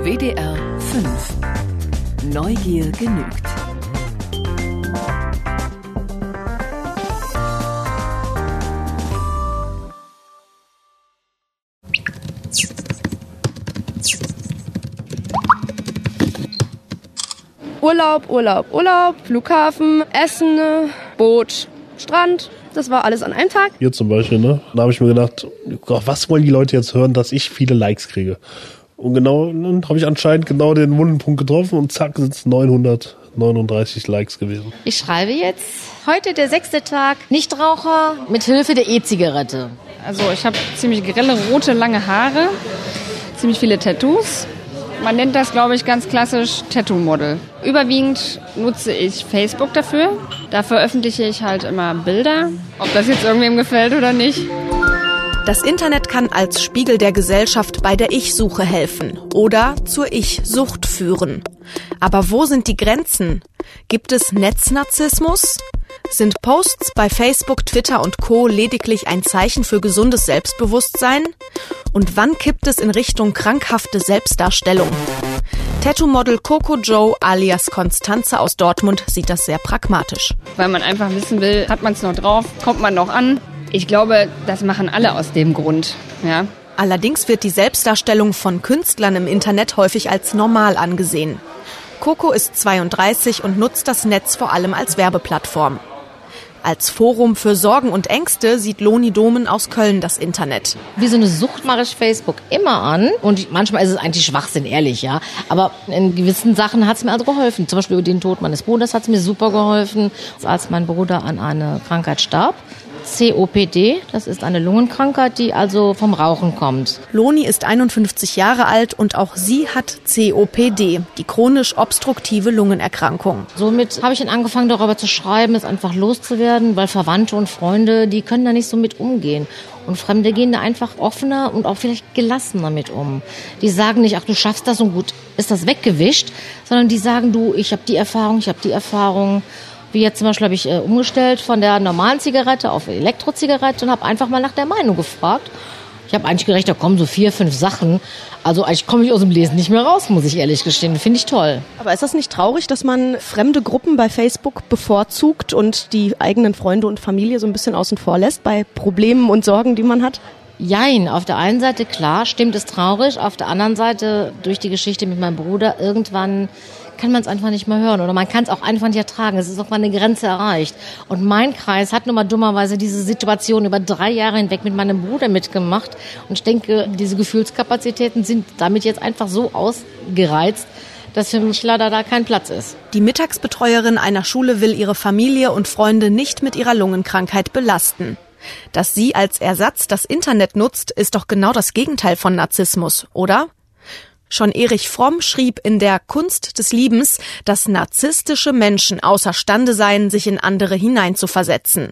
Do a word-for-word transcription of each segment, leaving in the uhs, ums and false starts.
W D R fünf. Neugier genügt. Urlaub, Urlaub, Urlaub, Flughafen, Essen, Boot, Strand. Das war alles an einem Tag. Hier zum Beispiel, ne? Da habe ich mir gedacht, Gott, was wollen die Leute jetzt hören, dass ich viele Likes kriege? Und genau, dann habe ich anscheinend genau den wunden Punkt getroffen und zack, sind es neunhundertneununddreißig Likes gewesen. Ich schreibe jetzt heute der sechste Tag Nichtraucher mit Hilfe der E-Zigarette. Also ich habe ziemlich grelle, rote, lange Haare, ziemlich viele Tattoos. Man nennt das, glaube ich, ganz klassisch Tattoo-Model. Überwiegend nutze ich Facebook dafür. Da veröffentliche ich halt immer Bilder, ob das jetzt irgendwem gefällt oder nicht. Das Internet kann als Spiegel der Gesellschaft bei der Ich-Suche helfen oder zur Ich-Sucht führen. Aber wo sind die Grenzen? Gibt es Netznarzissmus? Sind Posts bei Facebook, Twitter und Co. lediglich ein Zeichen für gesundes Selbstbewusstsein? Und wann kippt es in Richtung krankhafte Selbstdarstellung? Tattoo-Model Coco Joe alias Constanze aus Dortmund sieht das sehr pragmatisch. Weil man einfach wissen will, hat man es noch drauf, kommt man noch an? Ich glaube, das machen alle aus dem Grund, ja. Allerdings wird die Selbstdarstellung von Künstlern im Internet häufig als normal angesehen. Coco ist zweiunddreißig und nutzt das Netz vor allem als Werbeplattform. Als Forum für Sorgen und Ängste sieht Loni Domen aus Köln das Internet. Wie so eine Sucht mache ich Facebook immer an. Und manchmal ist es eigentlich Schwachsinn, ehrlich, ja. Aber in gewissen Sachen hat es mir also geholfen. Zum Beispiel über den Tod meines Bruders hat es mir super geholfen, als mein Bruder an eine Krankheit starb. C O P D, das ist eine Lungenkrankheit, die also vom Rauchen kommt. Loni ist einundfünfzig Jahre alt und auch sie hat C O P D, die chronisch obstruktive Lungenerkrankung. Somit habe ich dann angefangen, darüber zu schreiben, es einfach loszuwerden, weil Verwandte und Freunde, die können da nicht so mit umgehen. Und Fremde gehen da einfach offener und auch vielleicht gelassener mit um. Die sagen nicht, ach, du schaffst das und gut, ist das weggewischt, sondern die sagen, du, ich habe die Erfahrung, ich habe die Erfahrung. Wie jetzt zum Beispiel habe ich äh, umgestellt von der normalen Zigarette auf Elektrozigarette und habe einfach mal nach der Meinung gefragt. Ich habe eigentlich gedacht, da kommen so vier, fünf Sachen. Also eigentlich komme ich aus dem Lesen nicht mehr raus, muss ich ehrlich gestehen. Finde ich toll. Aber ist das nicht traurig, dass man fremde Gruppen bei Facebook bevorzugt und die eigenen Freunde und Familie so ein bisschen außen vor lässt bei Problemen und Sorgen, die man hat? Jein, auf der einen Seite klar, stimmt es traurig. Auf der anderen Seite durch die Geschichte mit meinem Bruder irgendwann kann man es einfach nicht mehr hören oder man kann es auch einfach nicht ertragen. Es ist auch mal eine Grenze erreicht. Und mein Kreis hat nun mal dummerweise diese Situation über drei Jahre hinweg mit meinem Bruder mitgemacht. Und ich denke, diese Gefühlskapazitäten sind damit jetzt einfach so ausgereizt, dass für mich leider da kein Platz ist. Die Mittagsbetreuerin einer Schule will ihre Familie und Freunde nicht mit ihrer Lungenkrankheit belasten. Dass sie als Ersatz das Internet nutzt, ist doch genau das Gegenteil von Narzissmus, oder? Schon Erich Fromm schrieb in der Kunst des Liebens, dass narzisstische Menschen außerstande seien, sich in andere hineinzuversetzen.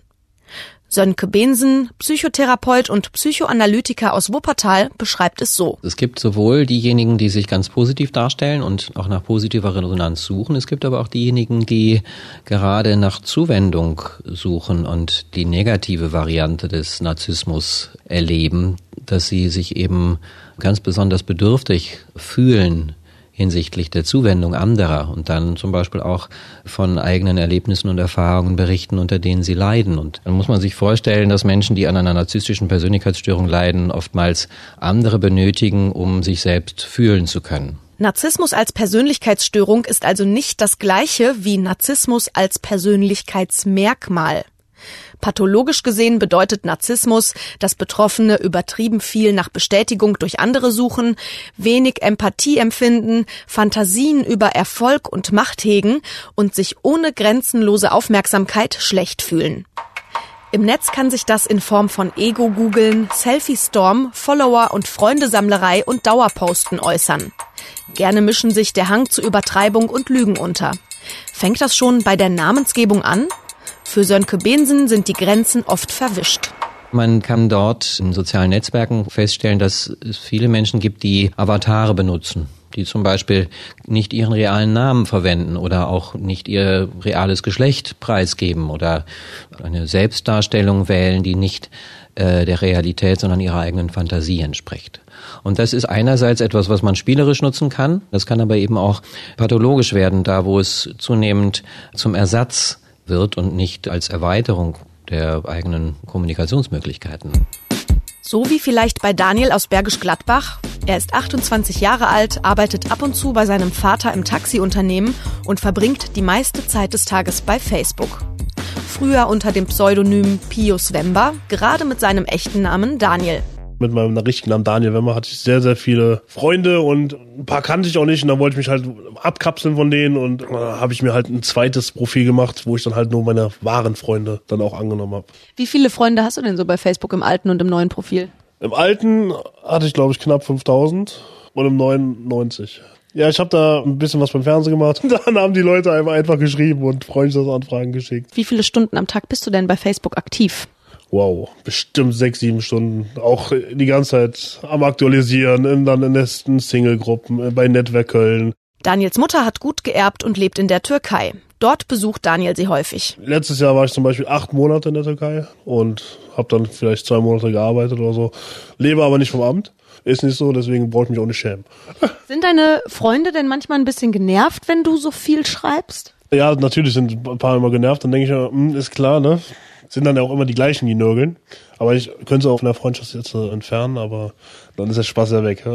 Sönke Bensen, Psychotherapeut und Psychoanalytiker aus Wuppertal, beschreibt es so. Es gibt sowohl diejenigen, die sich ganz positiv darstellen und auch nach positiver Resonanz suchen. Es gibt aber auch diejenigen, die gerade nach Zuwendung suchen und die negative Variante des Narzissmus erleben, dass sie sich eben ganz besonders bedürftig fühlen hinsichtlich der Zuwendung anderer und dann zum Beispiel auch von eigenen Erlebnissen und Erfahrungen berichten, unter denen sie leiden. Und dann muss man sich vorstellen, dass Menschen, die an einer narzisstischen Persönlichkeitsstörung leiden, oftmals andere benötigen, um sich selbst fühlen zu können. Narzissmus als Persönlichkeitsstörung ist also nicht das Gleiche wie Narzissmus als Persönlichkeitsmerkmal. Pathologisch gesehen bedeutet Narzissmus, dass Betroffene übertrieben viel nach Bestätigung durch andere suchen, wenig Empathie empfinden, Fantasien über Erfolg und Macht hegen und sich ohne grenzenlose Aufmerksamkeit schlecht fühlen. Im Netz kann sich das in Form von Ego-Googeln, Selfie-Storm, Follower- und Freundesammlerei und Dauerposten äußern. Gerne mischen sich der Hang zur Übertreibung und Lügen unter. Fängt das schon bei der Namensgebung an? Für Sönke Bensen sind die Grenzen oft verwischt. Man kann dort in sozialen Netzwerken feststellen, dass es viele Menschen gibt, die Avatare benutzen, die zum Beispiel nicht ihren realen Namen verwenden oder auch nicht ihr reales Geschlecht preisgeben oder eine Selbstdarstellung wählen, die nicht äh, der Realität, sondern ihrer eigenen Fantasie entspricht. Und das ist einerseits etwas, was man spielerisch nutzen kann. Das kann aber eben auch pathologisch werden, da wo es zunehmend zum Ersatz wird und nicht als Erweiterung der eigenen Kommunikationsmöglichkeiten. So wie vielleicht bei Daniel aus Bergisch Gladbach. Er ist achtundzwanzig Jahre alt, arbeitet ab und zu bei seinem Vater im Taxiunternehmen und verbringt die meiste Zeit des Tages bei Facebook. Früher unter dem Pseudonym Pius Wember, gerade mit seinem echten Namen Daniel. Mit meinem richtigen Namen Daniel Wember hatte ich sehr, sehr viele Freunde und ein paar kannte ich auch nicht und da wollte ich mich halt abkapseln von denen und da habe ich mir halt ein zweites Profil gemacht, wo ich dann halt nur meine wahren Freunde dann auch angenommen habe. Wie viele Freunde hast du denn so bei Facebook im alten und im neuen Profil? Im alten hatte ich glaube ich knapp fünftausend und im neuen neunzig. Ja, ich habe da ein bisschen was beim Fernsehen gemacht und dann haben die Leute einfach, einfach geschrieben und Freundschaftsanfragen geschickt. Wie viele Stunden am Tag bist du denn bei Facebook aktiv? Wow, bestimmt sechs, sieben Stunden. Auch die ganze Zeit am Aktualisieren, in, dann in den Single-Gruppen, bei Netzwerk Köln. Daniels Mutter hat gut geerbt und lebt in der Türkei. Dort besucht Daniel sie häufig. Letztes Jahr war ich zum Beispiel acht Monate in der Türkei und habe dann vielleicht zwei Monate gearbeitet oder so. Lebe aber nicht vom Amt. Ist nicht so, deswegen brauche ich mich auch nicht schämen. Sind deine Freunde denn manchmal ein bisschen genervt, wenn du so viel schreibst? Ja, natürlich sind ein paar immer genervt. Dann denke ich mir, hm, ist klar, ne? Sind dann ja auch immer die gleichen, die nörgeln. Aber ich könnte sie auch von der Freundschaft jetzt äh, entfernen, aber dann ist der Spaß ja weg.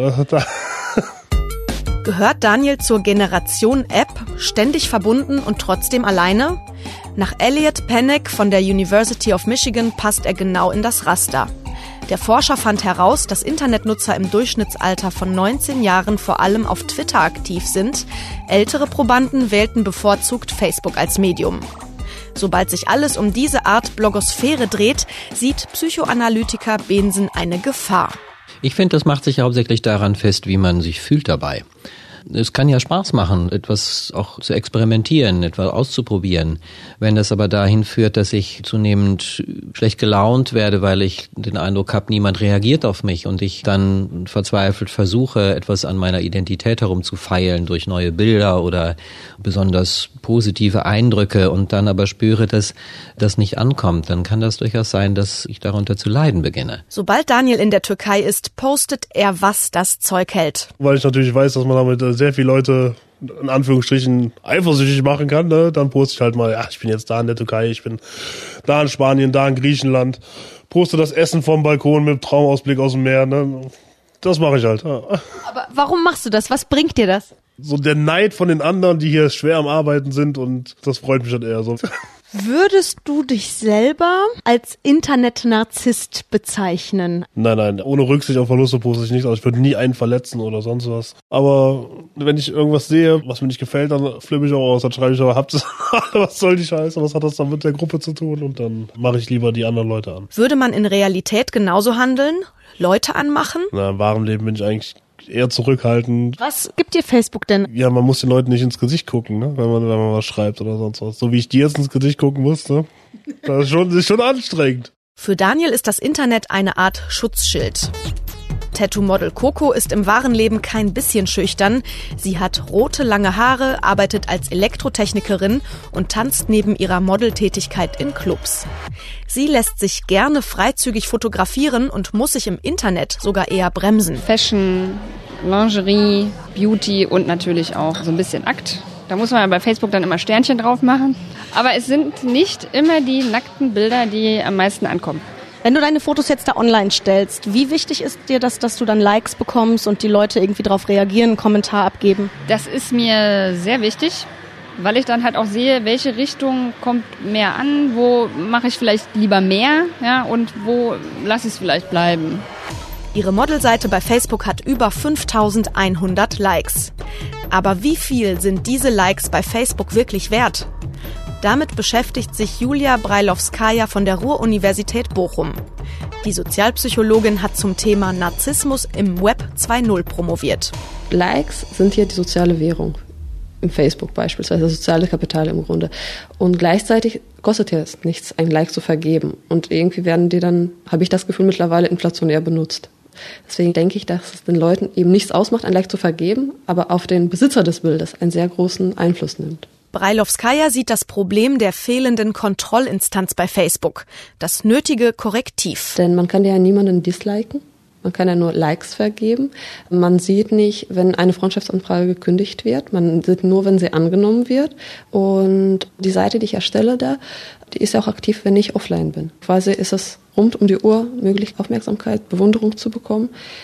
Gehört Daniel zur Generation App, ständig verbunden und trotzdem alleine? Nach Elliot Panek von der University of Michigan passt er genau in das Raster. Der Forscher fand heraus, dass Internetnutzer im Durchschnittsalter von neunzehn Jahren vor allem auf Twitter aktiv sind. Ältere Probanden wählten bevorzugt Facebook als Medium. Sobald sich alles um diese Art Blogosphäre dreht, sieht Psychoanalytiker Bensen eine Gefahr. Ich finde, das macht sich hauptsächlich daran fest, wie man sich fühlt dabei. Es kann ja Spaß machen, etwas auch zu experimentieren, etwas auszuprobieren. Wenn das aber dahin führt, dass ich zunehmend schlecht gelaunt werde, weil ich den Eindruck habe, niemand reagiert auf mich und ich dann verzweifelt versuche, etwas an meiner Identität herumzufeilen durch neue Bilder oder besonders positive Eindrücke und dann aber spüre, dass das nicht ankommt, dann kann das durchaus sein, dass ich darunter zu leiden beginne. Sobald Daniel in der Türkei ist, postet er, was das Zeug hält. Weil ich natürlich weiß, dass man damit sehr viele Leute in Anführungsstrichen eifersüchtig machen kann, ne? Dann poste ich halt mal, ja, ich bin jetzt da in der Türkei, ich bin da in Spanien, da in Griechenland, poste das Essen vom Balkon mit Traumausblick aus dem Meer, ne? Das mache ich halt. Ja. Aber warum machst du das? Was bringt dir das? So der Neid von den anderen, die hier schwer am Arbeiten sind und das freut mich halt eher so. Würdest du dich selber als Internet-Narzisst bezeichnen? Nein, nein, ohne Rücksicht auf Verluste poste ich nichts. Also ich würde nie einen verletzen oder sonst was. Aber wenn ich irgendwas sehe, was mir nicht gefällt, dann flippe ich auch aus. Dann schreibe ich aber, habt ihr was soll die Scheiße? Was hat das dann mit der Gruppe zu tun? Und dann mache ich lieber die anderen Leute an. Würde man in Realität genauso handeln? Leute anmachen? Na, im wahren Leben bin ich eigentlich eher zurückhaltend. Was gibt dir Facebook denn? Ja, man muss den Leuten nicht ins Gesicht gucken, ne? wenn man wenn man was schreibt oder sonst was. So wie ich dir jetzt ins Gesicht gucken muss, ne? Das ist schon, das ist schon anstrengend. Für Daniel ist das Internet eine Art Schutzschild. Tattoo-Model Coco ist im wahren Leben kein bisschen schüchtern. Sie hat rote, lange Haare, arbeitet als Elektrotechnikerin und tanzt neben ihrer Modeltätigkeit in Clubs. Sie lässt sich gerne freizügig fotografieren und muss sich im Internet sogar eher bremsen. Fashion, Lingerie, Beauty und natürlich auch so ein bisschen Akt. Da muss man ja bei Facebook dann immer Sternchen drauf machen. Aber es sind nicht immer die nackten Bilder, die am meisten ankommen. Wenn du deine Fotos jetzt da online stellst, wie wichtig ist dir das, dass du dann Likes bekommst und die Leute irgendwie darauf reagieren, einen Kommentar abgeben? Das ist mir sehr wichtig, weil ich dann halt auch sehe, welche Richtung kommt mehr an, wo mache ich vielleicht lieber mehr, ja, und wo lasse ich es vielleicht bleiben. Ihre Modelseite bei Facebook hat über fünftausendeinhundert Likes. Aber wie viel sind diese Likes bei Facebook wirklich wert? Damit beschäftigt sich Julia Breilowskaja von der Ruhr-Universität Bochum. Die Sozialpsychologin hat zum Thema Narzissmus im Web zwei Punkt null promoviert. Likes sind hier die soziale Währung. Im Facebook beispielsweise, das soziale Kapital im Grunde. Und gleichzeitig kostet ja es nichts, ein Like zu vergeben. Und irgendwie werden die dann, habe ich das Gefühl, mittlerweile inflationär benutzt. Deswegen denke ich, dass es den Leuten eben nichts ausmacht, ein Like zu vergeben, aber auf den Besitzer des Bildes einen sehr großen Einfluss nimmt. Brailovskaya sieht das Problem der fehlenden Kontrollinstanz bei Facebook, das nötige Korrektiv. Denn man kann ja niemanden disliken. Man kann ja nur Likes vergeben. Man sieht nicht, wenn eine Freundschaftsanfrage gekündigt wird. Man sieht nur, wenn sie angenommen wird. Und die Seite, die ich erstelle da, die ist ja auch aktiv, wenn ich offline bin. Quasi ist es rund um die Uhr möglich, Aufmerksamkeit, Bewunderung zu bekommen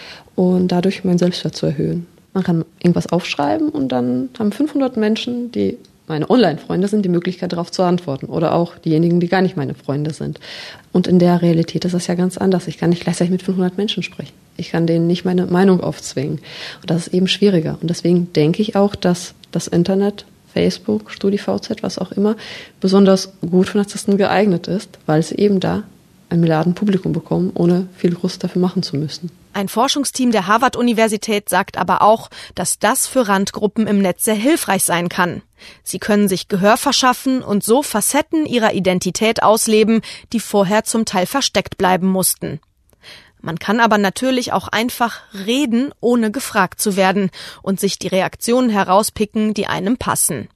und dadurch meinen Selbstwert zu erhöhen. Man kann irgendwas aufschreiben und dann haben fünfhundert Menschen, die meine Online-Freunde sind, die Möglichkeit, darauf zu antworten. Oder auch diejenigen, die gar nicht meine Freunde sind. Und in der Realität ist das ja ganz anders. Ich kann nicht gleichzeitig mit fünfhundert Menschen sprechen. Ich kann denen nicht meine Meinung aufzwingen. Und das ist eben schwieriger. Und deswegen denke ich auch, dass das Internet, Facebook, StudiVZ, was auch immer, besonders gut für Narzissten geeignet ist, weil sie eben da ein Milliardenpublikum bekommen, ohne viel groß dafür machen zu müssen. Ein Forschungsteam der Harvard-Universität sagt aber auch, dass das für Randgruppen im Netz sehr hilfreich sein kann. Sie können sich Gehör verschaffen und so Facetten ihrer Identität ausleben, die vorher zum Teil versteckt bleiben mussten. Man kann aber natürlich auch einfach reden, ohne gefragt zu werden und sich die Reaktionen herauspicken, die einem passen.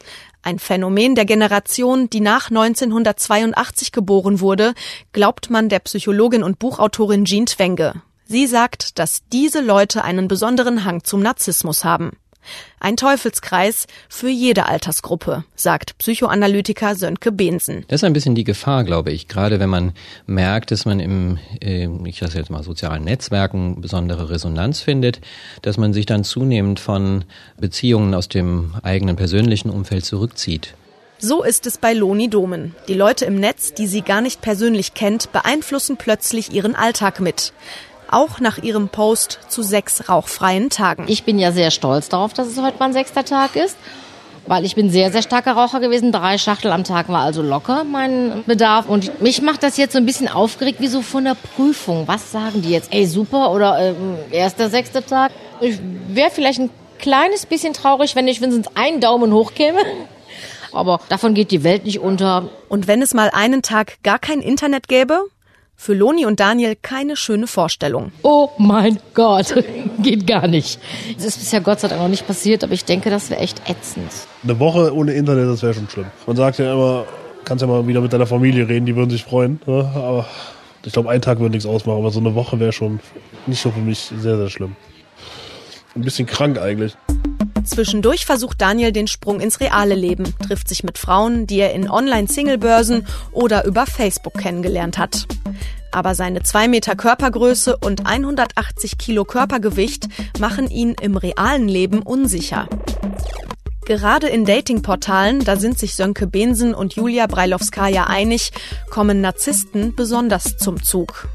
Ein Phänomen der Generation, die nach neunzehnhundertzweiundachtzig geboren wurde, glaubt man der Psychologin und Buchautorin Jean Twenge. Sie sagt, dass diese Leute einen besonderen Hang zum Narzissmus haben. Ein Teufelskreis für jede Altersgruppe, sagt Psychoanalytiker Sönke Behnsen. Das ist ein bisschen die Gefahr, glaube ich, gerade wenn man merkt, dass man im, äh, ich sage jetzt mal, sozialen Netzwerken besondere Resonanz findet, dass man sich dann zunehmend von Beziehungen aus dem eigenen persönlichen Umfeld zurückzieht. So ist es bei Loni Domen. Die Leute im Netz, die sie gar nicht persönlich kennt, beeinflussen plötzlich ihren Alltag mit. Auch nach ihrem Post zu sechs rauchfreien Tagen. Ich bin ja sehr stolz darauf, dass es heute mein sechster Tag ist, weil ich bin sehr, sehr starker Raucher gewesen. Drei Schachtel am Tag war also locker mein Bedarf. Und mich macht das jetzt so ein bisschen aufgeregt, wie so von der Prüfung. Was sagen die jetzt? Ey, super oder äh, erst der sechste Tag? Ich wäre vielleicht ein kleines bisschen traurig, wenn ich wenigstens einen Daumen hoch käme. Aber davon geht die Welt nicht unter. Und wenn es mal einen Tag gar kein Internet gäbe? Für Loni und Daniel keine schöne Vorstellung. Oh mein Gott, geht gar nicht. Das ist bisher Gott sei Dank noch nicht passiert, aber ich denke, das wäre echt ätzend. Eine Woche ohne Internet, das wäre schon schlimm. Man sagt ja immer, kannst ja mal wieder mit deiner Familie reden, die würden sich freuen. Ne? Aber ich glaube, ein Tag würde nichts ausmachen, aber so eine Woche wäre schon nicht so für mich sehr, sehr schlimm. Ein bisschen krank eigentlich. Zwischendurch versucht Daniel den Sprung ins reale Leben, trifft sich mit Frauen, die er in Online-Single-Börsen oder über Facebook kennengelernt hat. Aber seine zwei Meter Körpergröße und hundertachtzig Kilo Körpergewicht machen ihn im realen Leben unsicher. Gerade in Datingportalen, da sind sich Sönke Behnsen und Julia Brailovskaya einig, kommen Narzissten besonders zum Zug.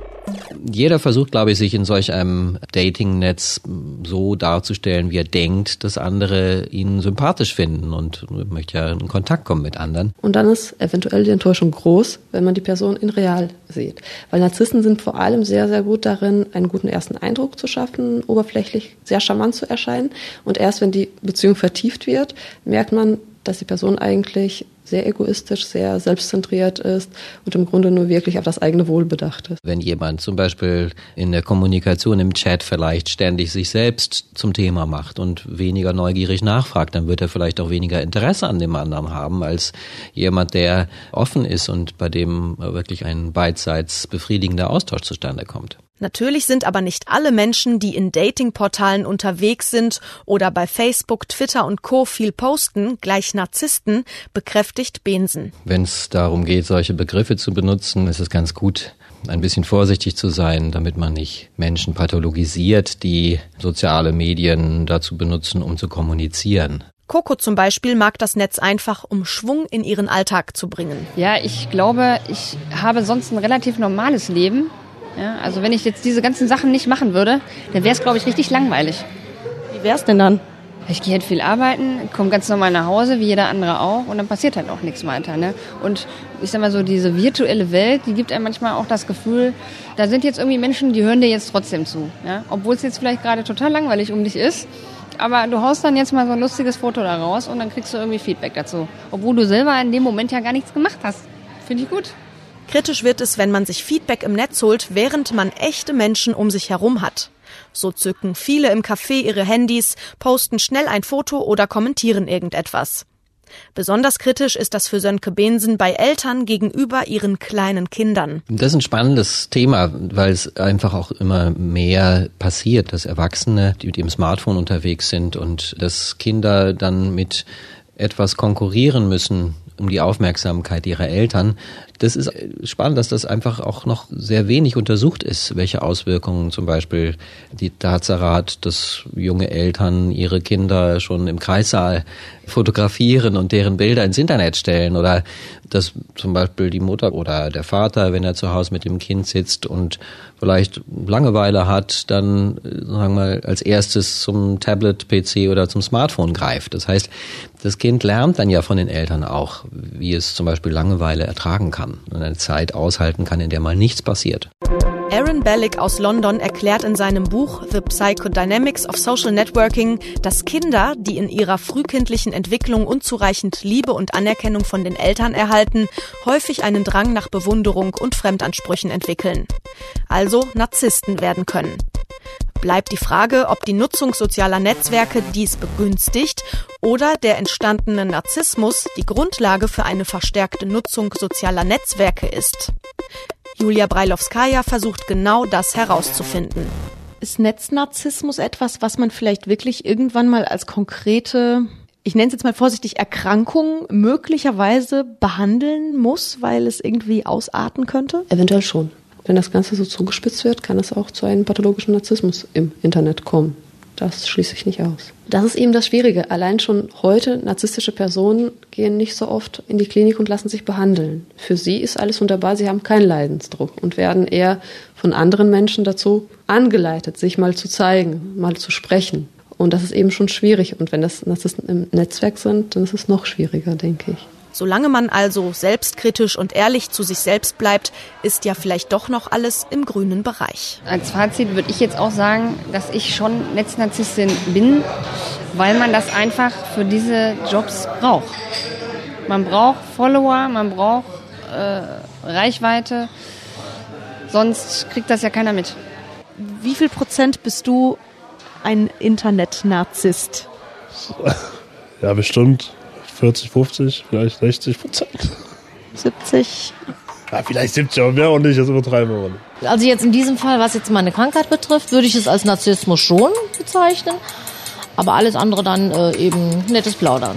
Jeder versucht, glaube ich, sich in solch einem Dating-Netz so darzustellen, wie er denkt, dass andere ihn sympathisch finden und möchte ja in Kontakt kommen mit anderen. Und dann ist eventuell die Enttäuschung groß, wenn man die Person in real sieht. Weil Narzissten sind vor allem sehr, sehr gut darin, einen guten ersten Eindruck zu schaffen, oberflächlich sehr charmant zu erscheinen. Und erst wenn die Beziehung vertieft wird, merkt man, dass die Person eigentlich sehr egoistisch, sehr selbstzentriert ist und im Grunde nur wirklich auf das eigene Wohl bedacht ist. Wenn jemand zum Beispiel in der Kommunikation im Chat vielleicht ständig sich selbst zum Thema macht und weniger neugierig nachfragt, dann wird er vielleicht auch weniger Interesse an dem anderen haben, als jemand, der offen ist und bei dem wirklich ein beidseits befriedigender Austausch zustande kommt. Natürlich sind aber nicht alle Menschen, die in Datingportalen unterwegs sind oder bei Facebook, Twitter und Co. viel posten, gleich Narzissten, bekräftigt Behnsen. Wenn es darum geht, solche Begriffe zu benutzen, ist es ganz gut, ein bisschen vorsichtig zu sein, damit man nicht Menschen pathologisiert, die soziale Medien dazu benutzen, um zu kommunizieren. Coco zum Beispiel mag das Netz einfach, um Schwung in ihren Alltag zu bringen. Ja, ich glaube, ich habe sonst ein relativ normales Leben. Ja, also wenn ich jetzt diese ganzen Sachen nicht machen würde, dann wäre es, glaube ich, richtig langweilig. Wie wär's denn dann? Ich gehe halt viel arbeiten, komme ganz normal nach Hause, wie jeder andere auch, und dann passiert halt auch nichts weiter. Ne? Und ich sag mal so, diese virtuelle Welt, die gibt einem manchmal auch das Gefühl, da sind jetzt irgendwie Menschen, die hören dir jetzt trotzdem zu. Ja? Obwohl es jetzt vielleicht gerade total langweilig um dich ist, aber du haust dann jetzt mal so ein lustiges Foto da raus und dann kriegst du irgendwie Feedback dazu. Obwohl du selber in dem Moment ja gar nichts gemacht hast. Finde ich gut. Kritisch wird es, wenn man sich Feedback im Netz holt, während man echte Menschen um sich herum hat. So zücken viele im Café ihre Handys, posten schnell ein Foto oder kommentieren irgendetwas. Besonders kritisch ist das für Sönke Behnsen bei Eltern gegenüber ihren kleinen Kindern. Das ist ein spannendes Thema, weil es einfach auch immer mehr passiert, dass Erwachsene, die mit ihrem Smartphone unterwegs sind und dass Kinder dann mit etwas konkurrieren müssen um die Aufmerksamkeit ihrer Eltern. Das ist spannend, dass das einfach auch noch sehr wenig untersucht ist, welche Auswirkungen zum Beispiel die Tatsache hat, dass junge Eltern ihre Kinder schon im Kreissaal fotografieren und deren Bilder ins Internet stellen oder dass zum Beispiel die Mutter oder der Vater, wenn er zu Hause mit dem Kind sitzt und vielleicht Langeweile hat, dann, sagen wir mal, als erstes zum Tablet, P C oder zum Smartphone greift. Das heißt, das Kind lernt dann ja von den Eltern auch, wie es zum Beispiel Langeweile ertragen kann und eine Zeit aushalten kann, in der mal nichts passiert. Aaron Bellick aus London erklärt in seinem Buch The Psychodynamics of Social Networking, dass Kinder, die in ihrer frühkindlichen Entwicklung unzureichend Liebe und Anerkennung von den Eltern erhalten, häufig einen Drang nach Bewunderung und Fremdansprüchen entwickeln. Also Narzissten werden können. Bleibt die Frage, ob die Nutzung sozialer Netzwerke dies begünstigt oder der entstandene Narzissmus die Grundlage für eine verstärkte Nutzung sozialer Netzwerke ist. Julia Breilowskaja versucht genau das herauszufinden. Ist Netznarzissmus etwas, was man vielleicht wirklich irgendwann mal als konkrete, ich nenne es jetzt mal vorsichtig, Erkrankung möglicherweise behandeln muss, weil es irgendwie ausarten könnte? Eventuell schon. Wenn das Ganze so zugespitzt wird, kann es auch zu einem pathologischen Narzissmus im Internet kommen. Das schließe ich nicht aus. Das ist eben das Schwierige. Allein schon heute, narzisstische Personen gehen nicht so oft in die Klinik und lassen sich behandeln. Für sie ist alles wunderbar, sie haben keinen Leidensdruck und werden eher von anderen Menschen dazu angeleitet, sich mal zu zeigen, mal zu sprechen. Und das ist eben schon schwierig. Und wenn das Narzissten im Netzwerk sind, dann ist es noch schwieriger, denke ich. Solange man also selbstkritisch und ehrlich zu sich selbst bleibt, ist ja vielleicht doch noch alles im grünen Bereich. Als Fazit würde ich jetzt auch sagen, dass ich schon Netznarzisstin bin, weil man das einfach für diese Jobs braucht. Man braucht Follower, man braucht äh, Reichweite, sonst kriegt das ja keiner mit. Wie viel Prozent bist du ein Internet-Narzisst? Ja, bestimmt vierzig, fünfzig, vielleicht sechzig Prozent. siebzig? Ja, vielleicht siebzig, aber mehr auch nicht, das übertreiben wir nicht. Also jetzt in diesem Fall, was jetzt meine Krankheit betrifft, würde ich es als Narzissmus schon bezeichnen. Aber alles andere dann äh, eben nettes Plaudern.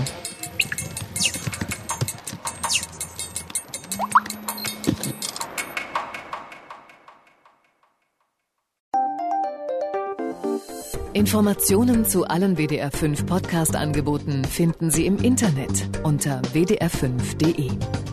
Informationen zu allen W D R fünf Podcast-Angeboten finden Sie im Internet unter w d r fünf punkt d e.